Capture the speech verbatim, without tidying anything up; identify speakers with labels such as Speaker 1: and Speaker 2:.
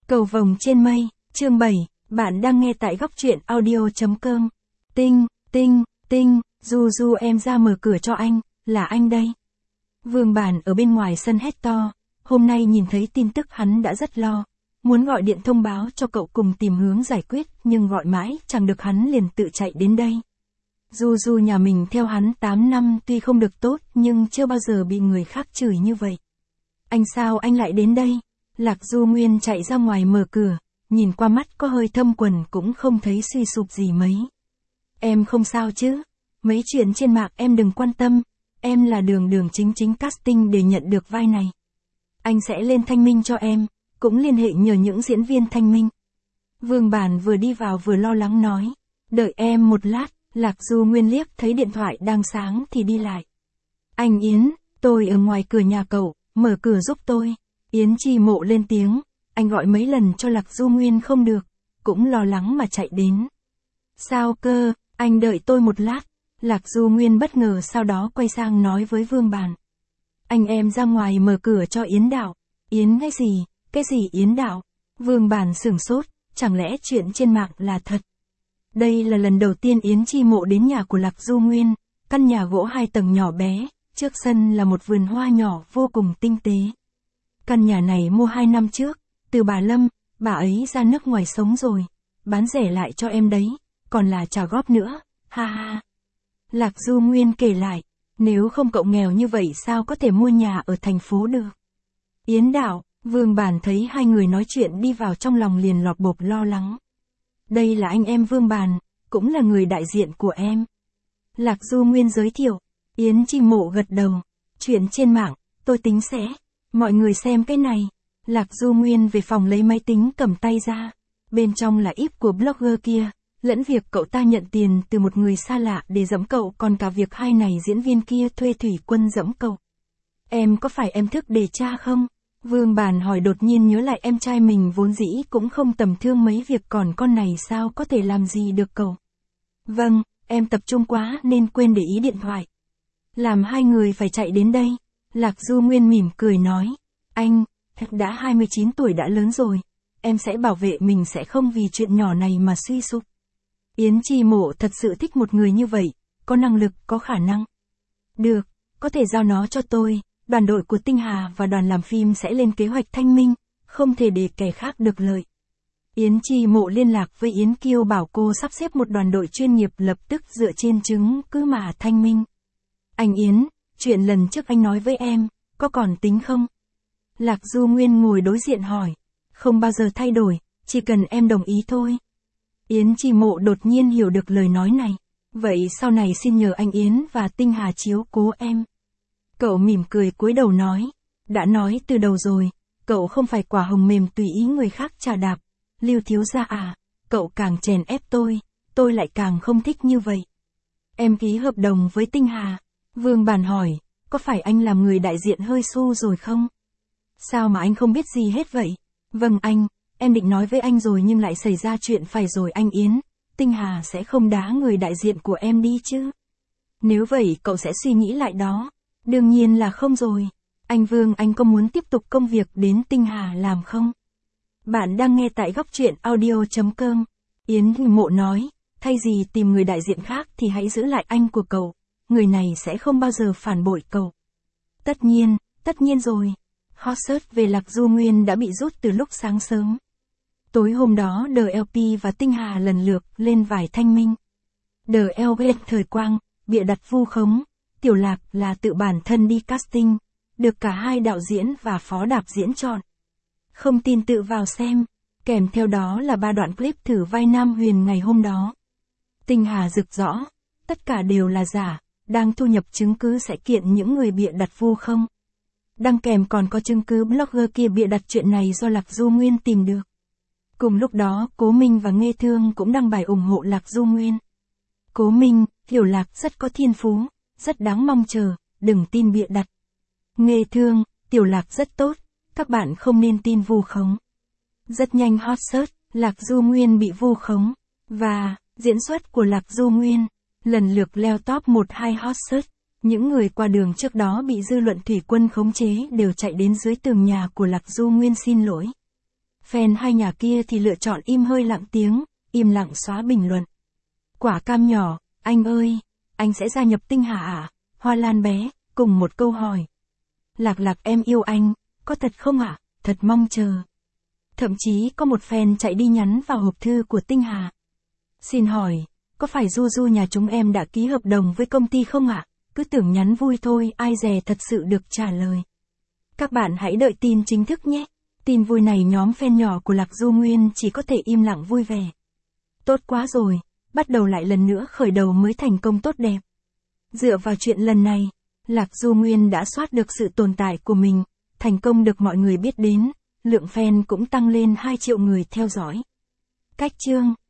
Speaker 1: Cầu vồng trên mây, chương bảy, bạn đang nghe tại góc truyện audio chấm com. Tinh, tinh, tinh, Du Du em ra mở cửa cho anh, là anh đây. Vương Bản ở bên ngoài sân hét to, hôm nay nhìn thấy tin tức hắn đã rất lo, muốn gọi điện thông báo cho cậu cùng tìm hướng giải quyết, nhưng gọi mãi chẳng được hắn liền tự chạy đến đây. Du Du nhà mình theo hắn tám năm tuy không được tốt nhưng chưa bao giờ bị người khác chửi như vậy. Anh sao anh lại đến đây? Lạc Du Nguyên chạy ra ngoài mở cửa, nhìn qua mắt có hơi thâm quần cũng không thấy suy sụp gì mấy. Em không sao chứ? Mấy chuyện trên mạng em đừng quan tâm, em là đường đường chính chính casting để nhận được vai này. Anh sẽ lên Thanh Minh cho em, cũng liên hệ nhờ những diễn viên Thanh Minh. Vương Bản vừa đi vào vừa lo lắng nói, đợi em một lát. Lạc Du Nguyên liếc thấy điện thoại đang sáng thì đi lại. Anh Yến, tôi ở ngoài cửa nhà cậu, mở cửa giúp tôi. Yến Chi Mộ lên tiếng, anh gọi mấy lần cho Lạc Du Nguyên không được, cũng lo lắng mà chạy đến. Sao cơ, anh đợi tôi một lát. Lạc Du Nguyên bất ngờ sau đó quay sang nói với Vương Bản. Anh em ra ngoài mở cửa cho Yến Đạo. Yến cái gì, cái gì Yến Đạo? Vương Bản sửng sốt, chẳng lẽ chuyện trên mạng là thật? Đây là lần đầu tiên Yến Chi Mộ đến nhà của Lạc Du Nguyên, căn nhà gỗ hai tầng nhỏ bé, trước sân là một vườn hoa nhỏ vô cùng tinh tế. Căn nhà này mua hai năm trước, từ bà Lâm, bà ấy ra nước ngoài sống rồi, bán rẻ lại cho em đấy, còn là trả góp nữa, ha ha. Lạc Du Nguyên kể lại, nếu không cậu nghèo như vậy sao có thể mua nhà ở thành phố được. Yến Đạo, Vương Bản thấy hai người nói chuyện đi vào trong lòng liền lọt bộp lo lắng. Đây là anh em Vương Bản, cũng là người đại diện của em. Lạc Du Nguyên giới thiệu, Yến Chi Mộ gật đầu, chuyện trên mạng, tôi tính sẽ, mọi người xem cái này. Lạc Du Nguyên về phòng lấy máy tính cầm tay ra, bên trong là íp của blogger kia, lẫn việc cậu ta nhận tiền từ một người xa lạ để giẫm cậu còn cả việc hai này diễn viên kia thuê thủy quân giẫm cậu. Em có phải em thức để tra không? Vương Bản hỏi đột nhiên nhớ lại em trai mình vốn dĩ cũng không tầm thương mấy việc còn con này sao có thể làm gì được cậu. Vâng, em tập trung quá nên quên để ý điện thoại. Làm hai người phải chạy đến đây. Lạc Du Nguyên mỉm cười nói, anh, đã hai mươi chín tuổi đã lớn rồi, em sẽ bảo vệ mình sẽ không vì chuyện nhỏ này mà suy sụp. Yến Chi Mộ thật sự thích một người như vậy, có năng lực, có khả năng. Được, có thể giao nó cho tôi. Đoàn đội của Tinh Hà và đoàn làm phim sẽ lên kế hoạch Thanh Minh, không thể để kẻ khác được lợi. Yến Chi Mộ liên lạc với Yến Kiêu bảo cô sắp xếp một đoàn đội chuyên nghiệp lập tức dựa trên chứng cứ mà Thanh Minh. Anh Yến, chuyện lần trước anh nói với em, có còn tính không? Lạc Du Nguyên ngồi đối diện hỏi, không bao giờ thay đổi, chỉ cần em đồng ý thôi. Yến Chi Mộ đột nhiên hiểu được lời nói này, vậy sau này xin nhờ anh Yến và Tinh Hà chiếu cố em. Cậu mỉm cười cúi đầu nói, đã nói từ đầu rồi, cậu không phải quả hồng mềm tùy ý người khác chà đạp. Lưu thiếu gia à, cậu càng chèn ép tôi, tôi lại càng không thích như vậy. Em ký hợp đồng với Tinh Hà. Vương Bản hỏi, có phải anh làm người đại diện hơi xu rồi không? Sao mà anh không biết gì hết vậy? Vâng anh, em định nói với anh rồi nhưng lại xảy ra chuyện phải rồi anh Yến, Tinh Hà sẽ không đá người đại diện của em đi chứ? Nếu vậy cậu sẽ suy nghĩ lại đó. Đương nhiên là không rồi. Anh Vương anh có muốn tiếp tục công việc đến Tinh Hà làm không? Bạn đang nghe tại góc truyện audio chấm com. Yến Mộ nói, thay vì tìm người đại diện khác thì hãy giữ lại anh của cậu. Người này sẽ không bao giờ phản bội cậu. Tất nhiên, tất nhiên rồi. Hot search về Lạc Du Nguyên đã bị rút từ lúc sáng sớm. Tối hôm đó The lờ pê và Tinh Hà lần lượt lên vải Thanh Minh. The lờ pê thời Quang, bịa đặt vu khống. Tiểu Lạc là tự bản thân đi casting, được cả hai đạo diễn và phó đạo diễn chọn. Không tin tự vào xem, kèm theo đó là ba đoạn clip thử vai Nam Huyền ngày hôm đó. Tinh Hà rực rõ, tất cả đều là giả, đang thu nhập chứng cứ sẽ kiện những người bịa đặt vu khống. Đăng kèm còn có chứng cứ blogger kia bịa đặt chuyện này do Lạc Du Nguyên tìm được. Cùng lúc đó Cố Minh và Nghê Thương cũng đăng bài ủng hộ Lạc Du Nguyên. Cố Minh, Tiểu Lạc rất có thiên phú, rất đáng mong chờ, đừng tin bịa đặt. Nghê Thương, Tiểu Lạc rất tốt, các bạn không nên tin vu khống. Rất nhanh hot search, Lạc Du Nguyên bị vu khống, và diễn xuất của Lạc Du Nguyên lần lượt leo top một hai hot search. Những người qua đường trước đó bị dư luận thủy quân khống chế đều chạy đến dưới tường nhà của Lạc Du Nguyên xin lỗi. Fan hai nhà kia thì lựa chọn im hơi lặng tiếng, im lặng xóa bình luận. Quả cam nhỏ, anh ơi, anh sẽ gia nhập Tinh Hà à? Hoa Lan bé, cùng một câu hỏi. Lạc Lạc em yêu anh, có thật không ạ? À? Thật mong chờ. Thậm chí có một fan chạy đi nhắn vào hộp thư của Tinh Hà. Xin hỏi, có phải Du Du nhà chúng em đã ký hợp đồng với công ty không ạ? À? Cứ tưởng nhắn vui thôi, ai dè thật sự được trả lời. Các bạn hãy đợi tin chính thức nhé. Tin vui này nhóm fan nhỏ của Lạc Du Nguyên chỉ có thể im lặng vui vẻ. Tốt quá rồi, bắt đầu lại lần nữa khởi đầu mới thành công tốt đẹp. Dựa vào chuyện lần này, Lạc Du Nguyên đã soát được sự tồn tại của mình, thành công được mọi người biết đến, lượng fan cũng tăng lên hai triệu người theo dõi. Cách chương